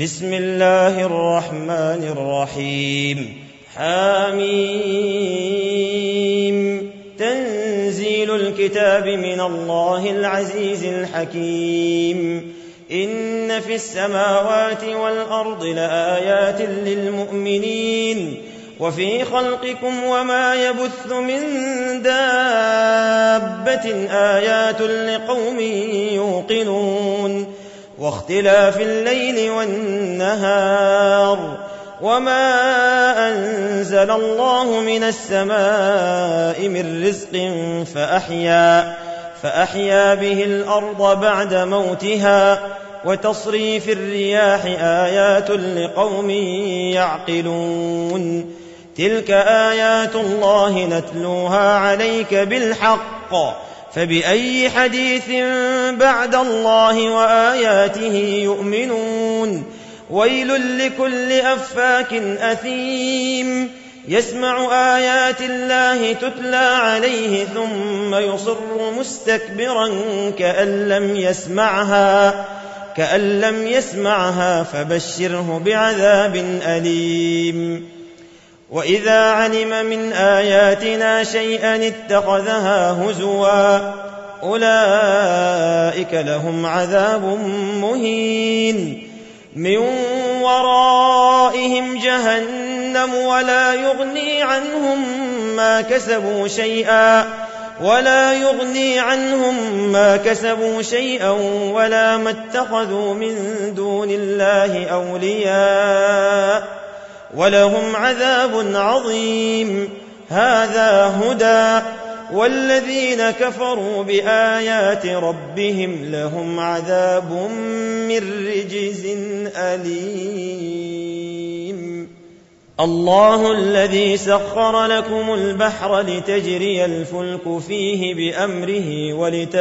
بسم الله الرحمن الرحيم. حميم. تنزيل الكتاب من الله العزيز الحكيم. إن في السماوات والأرض لآيات للمؤمنين وفي خلقكم وما يبث من دابة آيات لقوم يوقنون واختلاف الليل والنهار وما أنزل الله من السماء من رزق فأحيا به الأرض بعد موتها وتصريف الرياح آيات لقوم يعقلون تلك آيات الله نتلوها عليك بالحق فبأي حديث بعد الله وآياته يؤمنون ويل لكل أفاك أثيم يسمع آيات الله تتلى عليه ثم يصر مستكبرا كأن لم يسمعها فبشره بعذاب أليم وإذا علم من آياتنا شيئا اتخذها هزوا أولئك لهم عذاب مهين من ورائهم جهنم ولا يغني عنهم ما كسبوا شيئا ولا ما اتخذوا من دون الله أولياء ولهم عذاب عظيم هذا هدى والذين كفروا بآيات ربهم لهم عذاب من رجز أليم الله الذي سخر لكم البحر لتجري الفلك فيه بأمره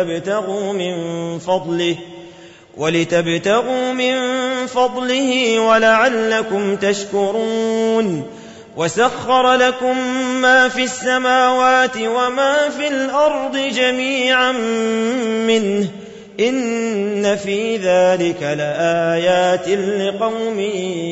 ولتبتغوا من فضله ولعلكم تشكرون وسخر لكم ما في السماوات وما في الأرض جميعا منه إن في ذلك لآيات لقوم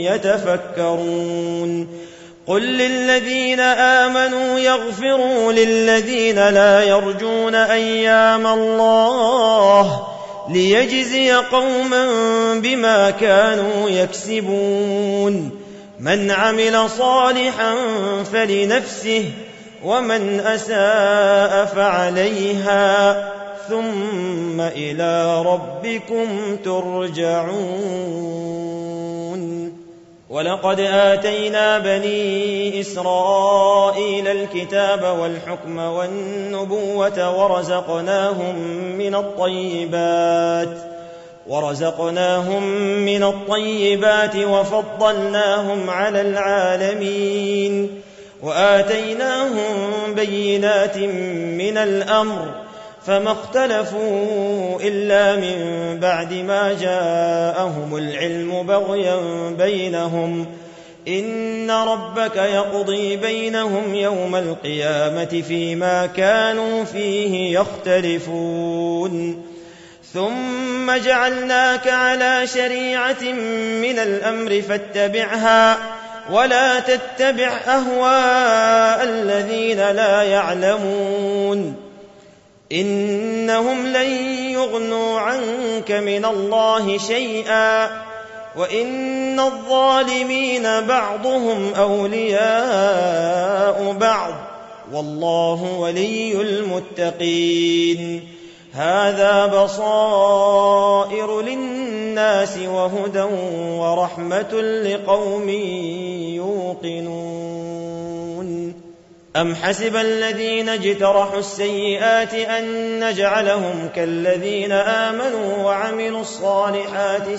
يتفكرون قل للذين آمنوا يغفروا للذين لا يرجون أيام الله ليجزي قوما بما كانوا يكسبون من عمل صالحا فلنفسه ومن أساء فعليها ثم إلى ربكم ترجعون ولقد آتينا بني إسرائيل الكتاب والحكم والنبوة ورزقناهم من الطيبات وفضلناهم على العالمين وآتيناهم بينات من الأمر فما اختلفوا إلا من بعد ما جاءهم العلم بغيا بينهم إن ربك يقضي بينهم يوم القيامة فيما كانوا فيه يختلفون ثم جعلناك على شريعة من الأمر فاتبعها ولا تتبع أهواء الذين لا يعلمون إنهم لن يغنوا عنك من الله شيئا وإن الظالمين بعضهم أولياء بعض والله ولي المتقين هذا بصائر للناس وهدى ورحمة لقوم يوقنون أم حسب الذين اجترحوا السيئات أن نجعلهم كالذين آمنوا وعملوا الصالحات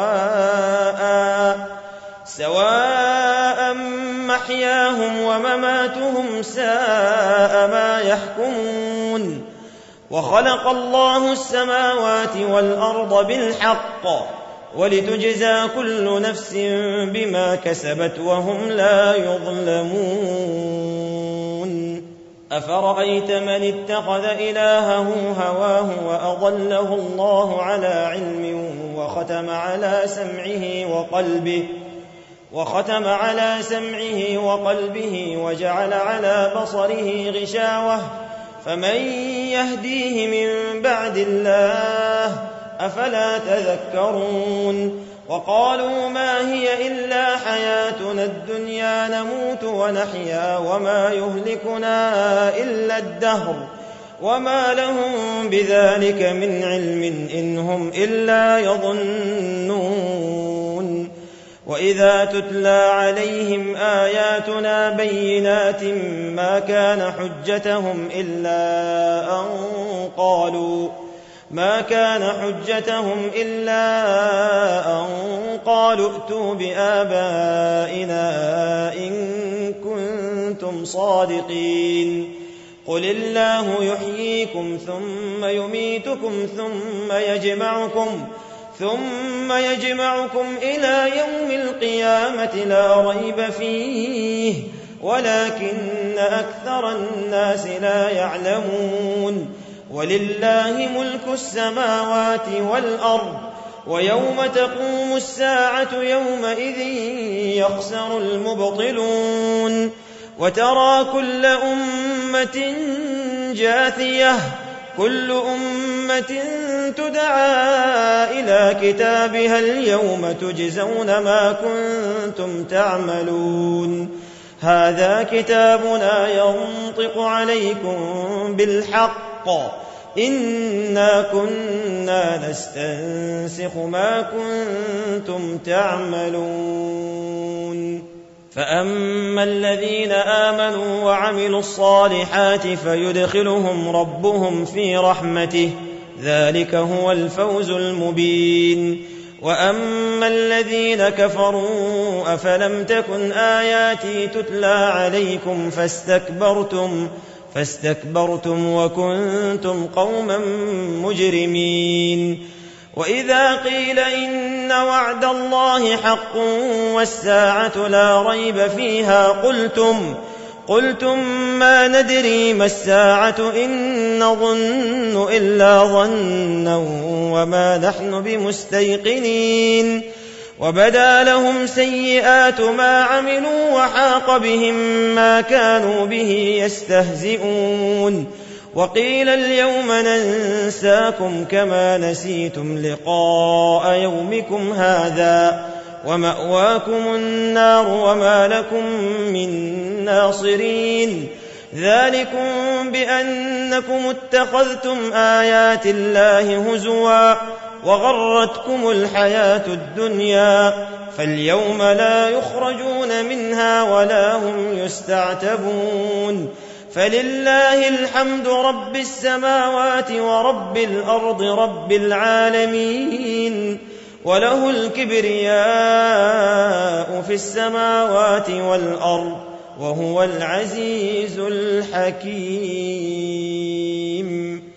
سواء محياهم ومماتهم ساء ما يحكمون وخلق الله السماوات والأرض بالحق ولتجزى كل نفس بما كسبت وهم لا يظلمون أفرأيت من اتخذ إلهه هواه وأضله الله على علم وختم على سمعه وقلبه وجعل على بصره غشاوة فمن يهديه من بعد الله أفلا تذكرون وقالوا ما هي إلا حياتنا الدنيا نموت ونحيا وما يهلكنا إلا الدهر وما لهم بذلك من علم إن هم إلا يظنون وإذا تتلى عليهم آياتنا بينات ما كان حجتهم إلا أن قالوا ائتوا بآبائنا إن كنتم صادقين قل الله يحييكم ثم يميتكم ثم يجمعكم إلى يوم القيامة لا ريب فيه ولكن أكثر الناس لا يعلمون ولله ملك السماوات والأرض ويوم تقوم الساعة يومئذ يخسر المبطلون وترى كل أمة جاثية كل أمة تدعى إلى كتابها اليوم تجزون ما كنتم تعملون هذا كتابنا ينطق عليكم بالحق إنا كنا نستنسخ ما كنتم تعملون فأما الذين آمنوا وعملوا الصالحات فيدخلهم ربهم في رحمته ذلك هو الفوز المبين وأما الذين كفروا أفلم تكن آياتي تتلى عليكم فاستكبرتم وكنتم قوما مجرمين وإذا قيل إن وعد الله حق والساعة لا ريب فيها قلتم ما ندري ما الساعة إن نظن إلا ظنا وما نحن بمستيقنين وبدا لهم سيئات ما عملوا وحاق بهم ما كانوا به يستهزئون وقيل اليوم ننساكم كما نسيتم لقاء يومكم هذا ومأواكم النار وما لكم من ناصرين ذلكم بأنكم اتخذتم آيات الله هزوا وغرتكم الحياة الدنيا فاليوم لا يخرجون منها ولا هم يستعتبون فلله الحمد رب السماوات ورب الأرض رب العالمين وله الكبرياء في السماوات والأرض وهو العزيز الحكيم